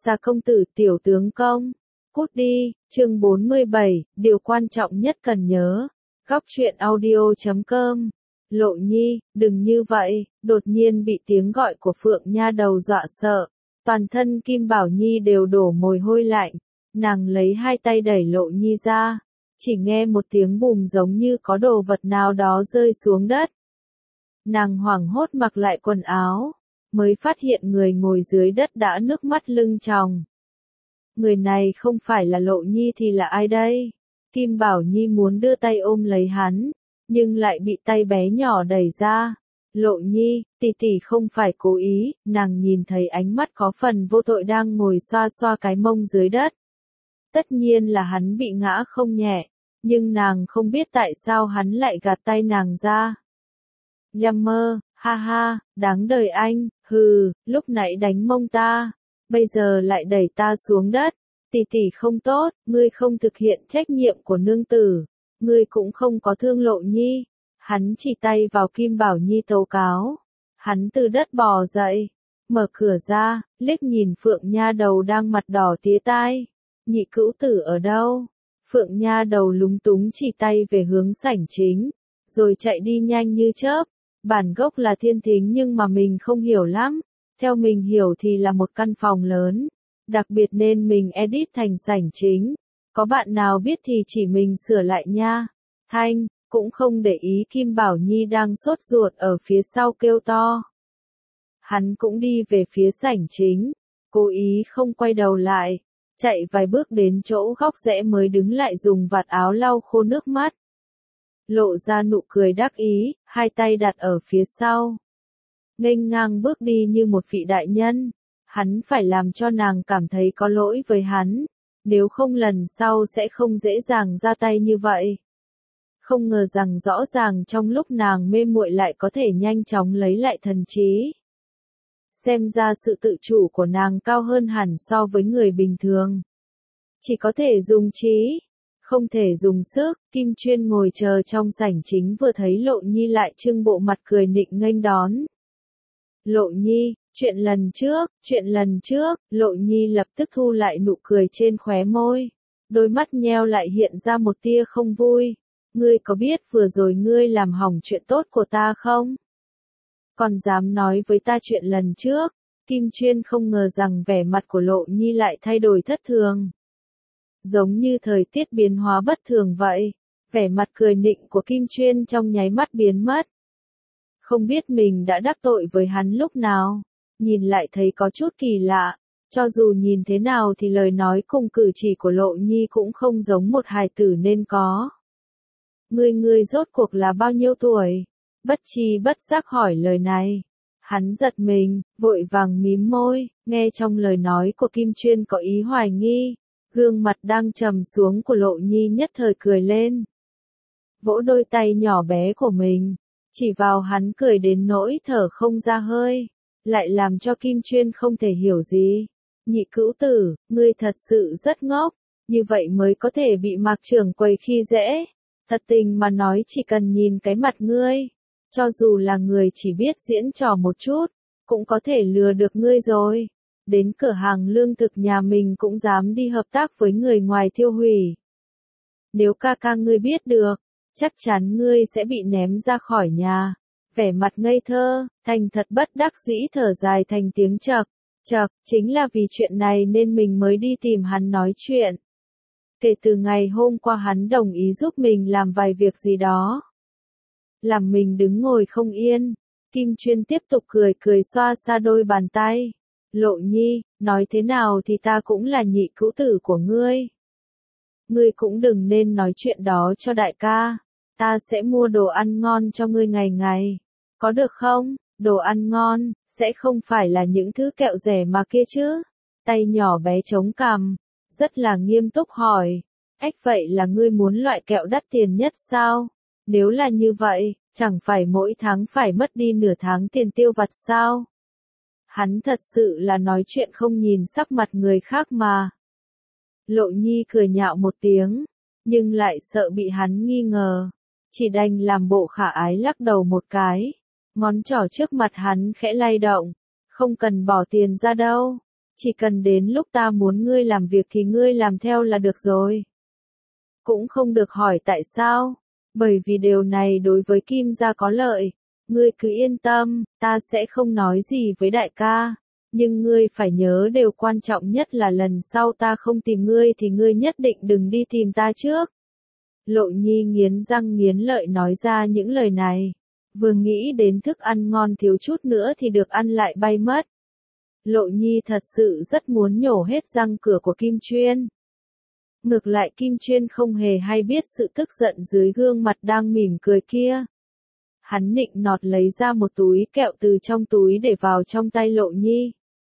Gia công tử tiểu tướng công. Cút đi, chương 47, điều quan trọng nhất cần nhớ. Góc truyện audio.com. Lộ Nhi, đừng như vậy, đột nhiên bị tiếng gọi của Phượng Nha Đầu dọa sợ. Toàn thân Kim Bảo Nhi đều đổ mồ hôi lạnh. Nàng lấy hai tay đẩy Lộ Nhi ra. Chỉ nghe một tiếng bùm giống như có đồ vật nào đó rơi xuống đất. Nàng hoảng hốt mặc lại quần áo. Mới phát hiện người ngồi dưới đất đã nước mắt lưng tròng. Người này không phải là Lộ Nhi thì là ai đây? Kim Bảo Nhi muốn đưa tay ôm lấy hắn, nhưng lại bị tay bé nhỏ đẩy ra. Lộ Nhi, tỷ tỷ không phải cố ý, nàng nhìn thấy ánh mắt có phần vô tội đang ngồi xoa xoa cái mông dưới đất. Tất nhiên là hắn bị ngã không nhẹ, nhưng nàng không biết tại sao hắn lại gạt tay nàng ra. Nhằm mơ, ha ha, đáng đời anh, hừ, lúc nãy đánh mông ta, bây giờ lại đẩy ta xuống đất. Tỷ tỷ không tốt, ngươi không thực hiện trách nhiệm của nương tử, ngươi cũng không có thương Lộ Nhi. Hắn chỉ tay vào Kim Bảo Nhi tố cáo. Hắn từ đất bò dậy, mở cửa ra, liếc nhìn Phượng Nha Đầu đang mặt đỏ tía tai. Nhị cữu tử ở đâu? Phượng Nha Đầu lúng túng chỉ tay về hướng sảnh chính, rồi chạy đi nhanh như chớp. Bản gốc là Thiên Thính nhưng mà mình không hiểu lắm. Theo mình hiểu thì là một căn phòng lớn. Đặc biệt nên mình edit thành sảnh chính. Có bạn nào biết thì chỉ mình sửa lại nha. Thanh, cũng không để ý Kim Bảo Nhi đang sốt ruột ở phía sau kêu to. Hắn cũng đi về phía sảnh chính. Cố ý không quay đầu lại. Chạy vài bước đến chỗ góc rẽ mới đứng lại dùng vạt áo lau khô nước mắt. Lộ ra nụ cười đắc ý, hai tay đặt ở phía sau. Nghênh ngang bước đi như một vị đại nhân. Hắn phải làm cho nàng cảm thấy có lỗi với hắn. Nếu không lần sau sẽ không dễ dàng ra tay như vậy. Không ngờ rằng rõ ràng trong lúc nàng mê muội lại có thể nhanh chóng lấy lại thần trí. Xem ra sự tự chủ của nàng cao hơn hẳn so với người bình thường. Chỉ có thể dùng trí, không thể dùng sức. Kim Chuyên ngồi chờ trong sảnh chính vừa thấy Lộ Nhi lại trưng bộ mặt cười nịnh nghênh đón. Lộ Nhi, chuyện lần trước, Lộ Nhi lập tức thu lại nụ cười trên khóe môi. Đôi mắt nheo lại hiện ra một tia không vui. Ngươi có biết vừa rồi ngươi làm hỏng chuyện tốt của ta không? Còn dám nói với ta chuyện lần trước. Kim Chuyên không ngờ rằng vẻ mặt của Lộ Nhi lại thay đổi thất thường. Giống như thời tiết biến hóa bất thường vậy. Vẻ mặt cười nịnh của Kim Chuyên trong nháy mắt biến mất. Không biết mình đã đắc tội với hắn lúc nào. Nhìn lại thấy có chút kỳ lạ. Cho dù nhìn thế nào thì lời nói cùng cử chỉ của Lộ Nhi cũng không giống một hài tử nên có. Ngươi rốt cuộc là bao nhiêu tuổi? Bất tri bất giác hỏi lời này. Hắn giật mình, vội vàng mím môi, nghe trong lời nói của Kim Chuyên có ý hoài nghi. Gương mặt đang trầm xuống của Lộ Nhi nhất thời cười lên. Vỗ đôi tay nhỏ bé của mình, chỉ vào hắn cười đến nỗi thở không ra hơi. Lại làm cho Kim Chuyên không thể hiểu gì. Nhị cữu tử, ngươi thật sự rất ngốc, như vậy mới có thể bị Mạc trưởng quầy khi dễ. Thật tình mà nói chỉ cần nhìn cái mặt ngươi, cho dù là người chỉ biết diễn trò một chút, cũng có thể lừa được ngươi rồi. Đến cửa hàng lương thực nhà mình cũng dám đi hợp tác với người ngoài tiêu hủy. Nếu ca ca ngươi biết được, chắc chắn ngươi sẽ bị ném ra khỏi nhà. Vẻ mặt ngây thơ, thành thật bất đắc dĩ thở dài thành tiếng chậc. Chậc, chính là vì chuyện này nên mình mới đi tìm hắn nói chuyện. Kể từ ngày hôm qua hắn đồng ý giúp mình làm vài việc gì đó. Làm mình đứng ngồi không yên. Kim Chuyên tiếp tục cười xoa xa đôi bàn tay. Lộ Nhi, nói thế nào thì ta cũng là nhị cữu tử của ngươi. Ngươi cũng đừng nên nói chuyện đó cho đại ca. Ta sẽ mua đồ ăn ngon cho ngươi ngày ngày. Có được không? Đồ ăn ngon, sẽ không phải là những thứ kẹo rẻ mà kia chứ? Tay nhỏ bé chống cằm, rất là nghiêm túc hỏi. Ếch vậy là ngươi muốn loại kẹo đắt tiền nhất sao? Nếu là như vậy, chẳng phải mỗi tháng phải mất đi nửa tháng tiền tiêu vặt sao? Hắn thật sự là nói chuyện không nhìn sắc mặt người khác mà. Lộ Nhi cười nhạo một tiếng, nhưng lại sợ bị hắn nghi ngờ. Chỉ đành làm bộ khả ái lắc đầu một cái. Ngón trỏ trước mặt hắn khẽ lay động. Không cần bỏ tiền ra đâu. Chỉ cần đến lúc ta muốn ngươi làm việc thì ngươi làm theo là được rồi. Cũng không được hỏi tại sao, bởi vì điều này đối với Kim gia có lợi. Ngươi cứ yên tâm, ta sẽ không nói gì với đại ca. Nhưng ngươi phải nhớ điều quan trọng nhất là lần sau ta không tìm ngươi thì ngươi nhất định đừng đi tìm ta trước. Lộ Nhi nghiến răng nghiến lợi nói ra những lời này. Vừa nghĩ đến thức ăn ngon thiếu chút nữa thì được ăn lại bay mất. Lộ Nhi thật sự rất muốn nhổ hết răng cửa của Kim Chuyên. Ngược lại Kim Chuyên không hề hay biết sự tức giận dưới gương mặt đang mỉm cười kia. Hắn nịnh nọt lấy ra một túi kẹo từ trong túi để vào trong tay Lộ Nhi.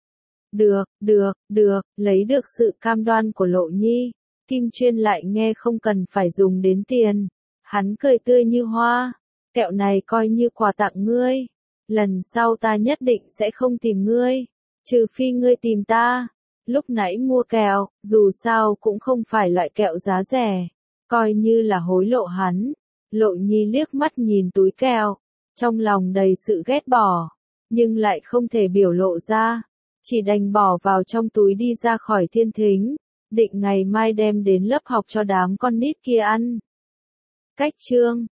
Được, lấy được sự cam đoan của Lộ Nhi. Kim Chuyên lại nghe không cần phải dùng đến tiền. Hắn cười tươi như hoa. Kẹo này coi như quà tặng ngươi. Lần sau ta nhất định sẽ không tìm ngươi. Trừ phi ngươi tìm ta. Lúc nãy mua kẹo, dù sao cũng không phải loại kẹo giá rẻ. Coi như là hối lộ hắn. Lộ Nhi liếc mắt nhìn túi kẹo. Trong lòng đầy sự ghét bỏ. Nhưng lại không thể biểu lộ ra. Chỉ đành bỏ vào trong túi đi ra khỏi thiên thính. Định ngày mai đem đến lớp học cho đám con nít kia ăn. Cách chương